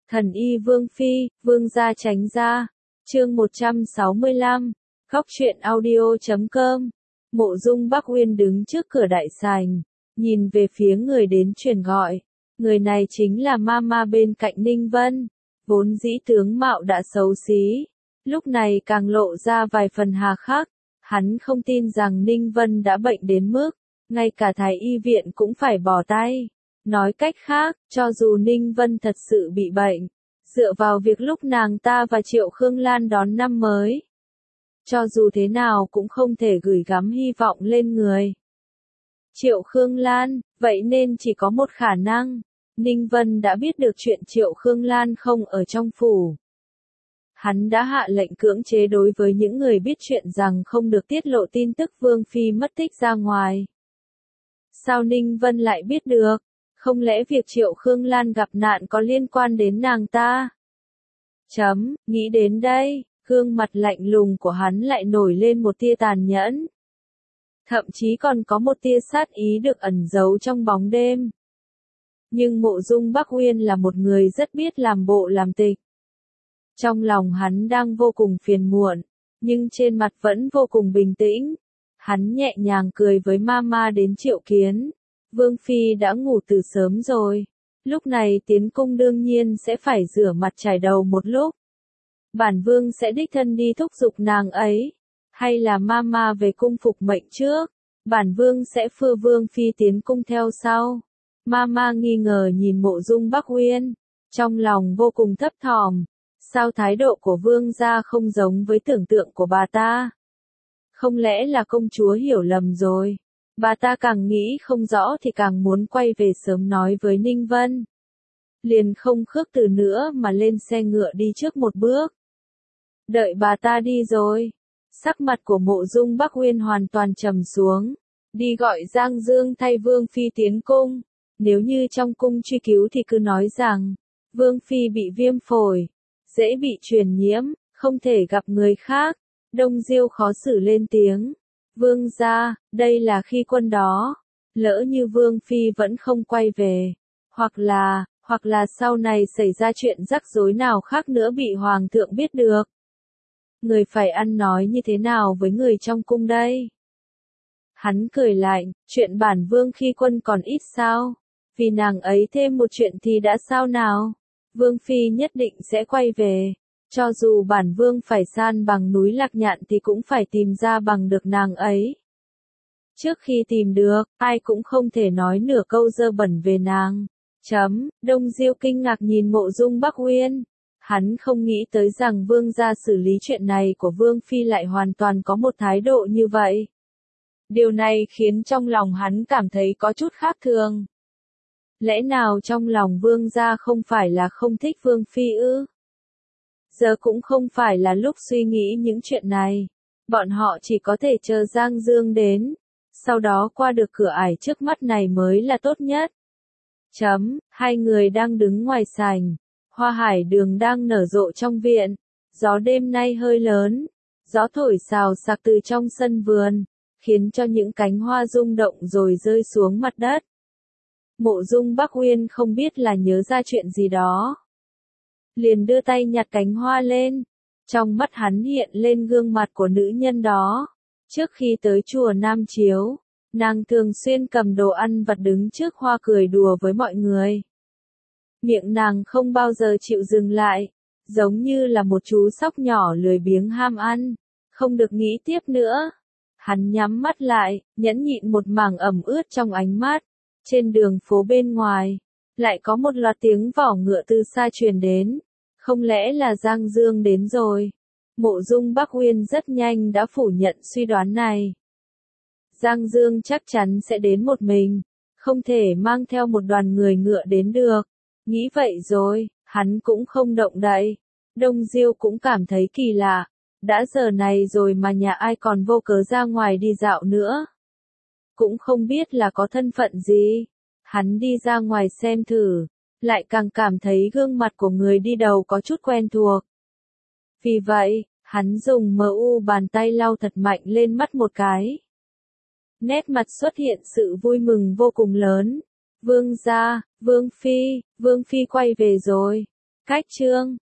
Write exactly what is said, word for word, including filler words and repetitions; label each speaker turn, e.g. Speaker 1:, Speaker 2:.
Speaker 1: Thần y Vương Phi, Vương gia tránh ra. Chương một trăm sáu mươi lăm, Góc truyện audio chấm com. Mộ Dung Bắc Uyên đứng trước cửa đại sảnh, nhìn về phía người đến truyền gọi. Người này chính là Mama bên cạnh Ninh Vân, vốn dĩ tướng mạo đã xấu xí, lúc này càng lộ ra vài phần hà khắc. Hắn không tin rằng Ninh Vân đã bệnh đến mức, ngay cả thái y viện cũng phải bỏ tay. Nói cách khác, cho dù Ninh Vân thật sự bị bệnh, dựa vào việc lúc nàng ta và Triệu Khương Lan đón năm mới, cho dù thế nào cũng không thể gửi gắm hy vọng lên người Triệu Khương Lan, vậy nên chỉ có một khả năng, Ninh Vân đã biết được chuyện Triệu Khương Lan không ở trong phủ. Hắn đã hạ lệnh cưỡng chế đối với những người biết chuyện rằng không được tiết lộ tin tức Vương Phi mất tích ra ngoài. Sao Ninh Vân lại biết được? Không lẽ việc Triệu Khương Lan gặp nạn có liên quan đến nàng ta? Chấm, nghĩ đến đây, gương mặt lạnh lùng của hắn lại nổi lên một tia tàn nhẫn. Thậm chí còn có một tia sát ý được ẩn giấu trong bóng đêm. Nhưng Mộ Dung Bắc Uyên là một người rất biết làm bộ làm tịch. Trong lòng hắn đang vô cùng phiền muộn, nhưng trên mặt vẫn vô cùng bình tĩnh. Hắn nhẹ nhàng cười với Mama đến triệu kiến. Vương Phi đã ngủ từ sớm rồi. Lúc này tiến cung đương nhiên sẽ phải rửa mặt chải đầu một lúc. Bản Vương sẽ đích thân đi thúc giục nàng ấy. Hay là Mama về cung phục mệnh trước. Bản Vương sẽ phưa Vương Phi tiến cung theo sau. Mama nghi ngờ nhìn Mộ Dung Bắc Uyên. Trong lòng vô cùng thấp thỏm. Sao thái độ của Vương gia không giống với tưởng tượng của bà ta? Không lẽ là công chúa hiểu lầm rồi? Bà ta càng nghĩ không rõ thì càng muốn quay về sớm nói với Ninh Vân. Liền không khước từ nữa mà lên xe ngựa đi trước một bước. Đợi bà ta đi rồi. Sắc mặt của Mộ Dung Bắc Uyên hoàn toàn trầm xuống. Đi gọi Giang Dương thay Vương Phi tiến cung. Nếu như trong cung truy cứu thì cứ nói rằng, Vương Phi bị viêm phổi, dễ bị truyền nhiễm, không thể gặp người khác. Đông Diêu khó xử lên tiếng. Vương gia, đây là khi quân đó. Lỡ như Vương Phi vẫn không quay về. Hoặc là, hoặc là sau này xảy ra chuyện rắc rối nào khác nữa bị Hoàng thượng biết được. Người phải ăn nói như thế nào với người trong cung đây? Hắn cười lạnh, chuyện bản Vương khi quân còn ít sao? Vì nàng ấy thêm một chuyện thì đã sao nào? Vương Phi nhất định sẽ quay về. Cho dù bản Vương phải san bằng núi Lạc Nhạn thì cũng phải tìm ra bằng được nàng ấy. Trước khi tìm được, ai cũng không thể nói nửa câu dơ bẩn về nàng. Chấm, Đông Diêu kinh ngạc nhìn Mộ Dung Bắc Uyên. Hắn không nghĩ tới rằng Vương gia xử lý chuyện này của Vương Phi lại hoàn toàn có một thái độ như vậy. Điều này khiến trong lòng hắn cảm thấy có chút khác thường. Lẽ nào trong lòng Vương gia không phải là không thích Vương Phi ư? Giờ cũng không phải là lúc suy nghĩ những chuyện này. Bọn họ chỉ có thể chờ Giang Dương đến. Sau đó qua được cửa ải trước mắt này mới là tốt nhất. Chấm, hai người đang đứng ngoài sảnh. Hoa hải đường đang nở rộ trong viện. Gió đêm nay hơi lớn. Gió thổi xào xạc từ trong sân vườn. Khiến cho những cánh hoa rung động rồi rơi xuống mặt đất. Mộ Dung Bắc Uyên không biết là nhớ ra chuyện gì đó. Liền đưa tay nhặt cánh hoa lên. Trong mắt hắn hiện lên gương mặt của nữ nhân đó. Trước khi tới chùa Nam Chiếu, nàng thường xuyên cầm đồ ăn vặt đứng trước hoa cười đùa với mọi người. Miệng nàng không bao giờ chịu dừng lại, giống như là một chú sóc nhỏ lười biếng ham ăn, không được nghĩ tiếp nữa. Hắn nhắm mắt lại, nhẫn nhịn một mảng ẩm ướt trong ánh mắt. Trên đường phố bên ngoài, lại có một loạt tiếng vỏ ngựa từ xa truyền đến. Không lẽ là Giang Dương đến rồi? Mộ Dung Bắc Uyên rất nhanh đã phủ nhận suy đoán này. Giang Dương chắc chắn sẽ đến một mình, không thể mang theo một đoàn người ngựa đến được. Nghĩ vậy rồi, hắn cũng không động đậy. Đông Diêu cũng cảm thấy kỳ lạ. Đã giờ này rồi mà nhà ai còn vô cớ ra ngoài đi dạo nữa. Cũng không biết là có thân phận gì. Hắn đi ra ngoài xem thử. Lại càng cảm thấy gương mặt của người đi đầu có chút quen thuộc. Vì vậy, hắn dùng mờ u bàn tay lau thật mạnh lên mắt một cái. Nét mặt xuất hiện sự vui mừng vô cùng lớn. Vương gia, Vương Phi, Vương Phi quay về rồi. Cách chương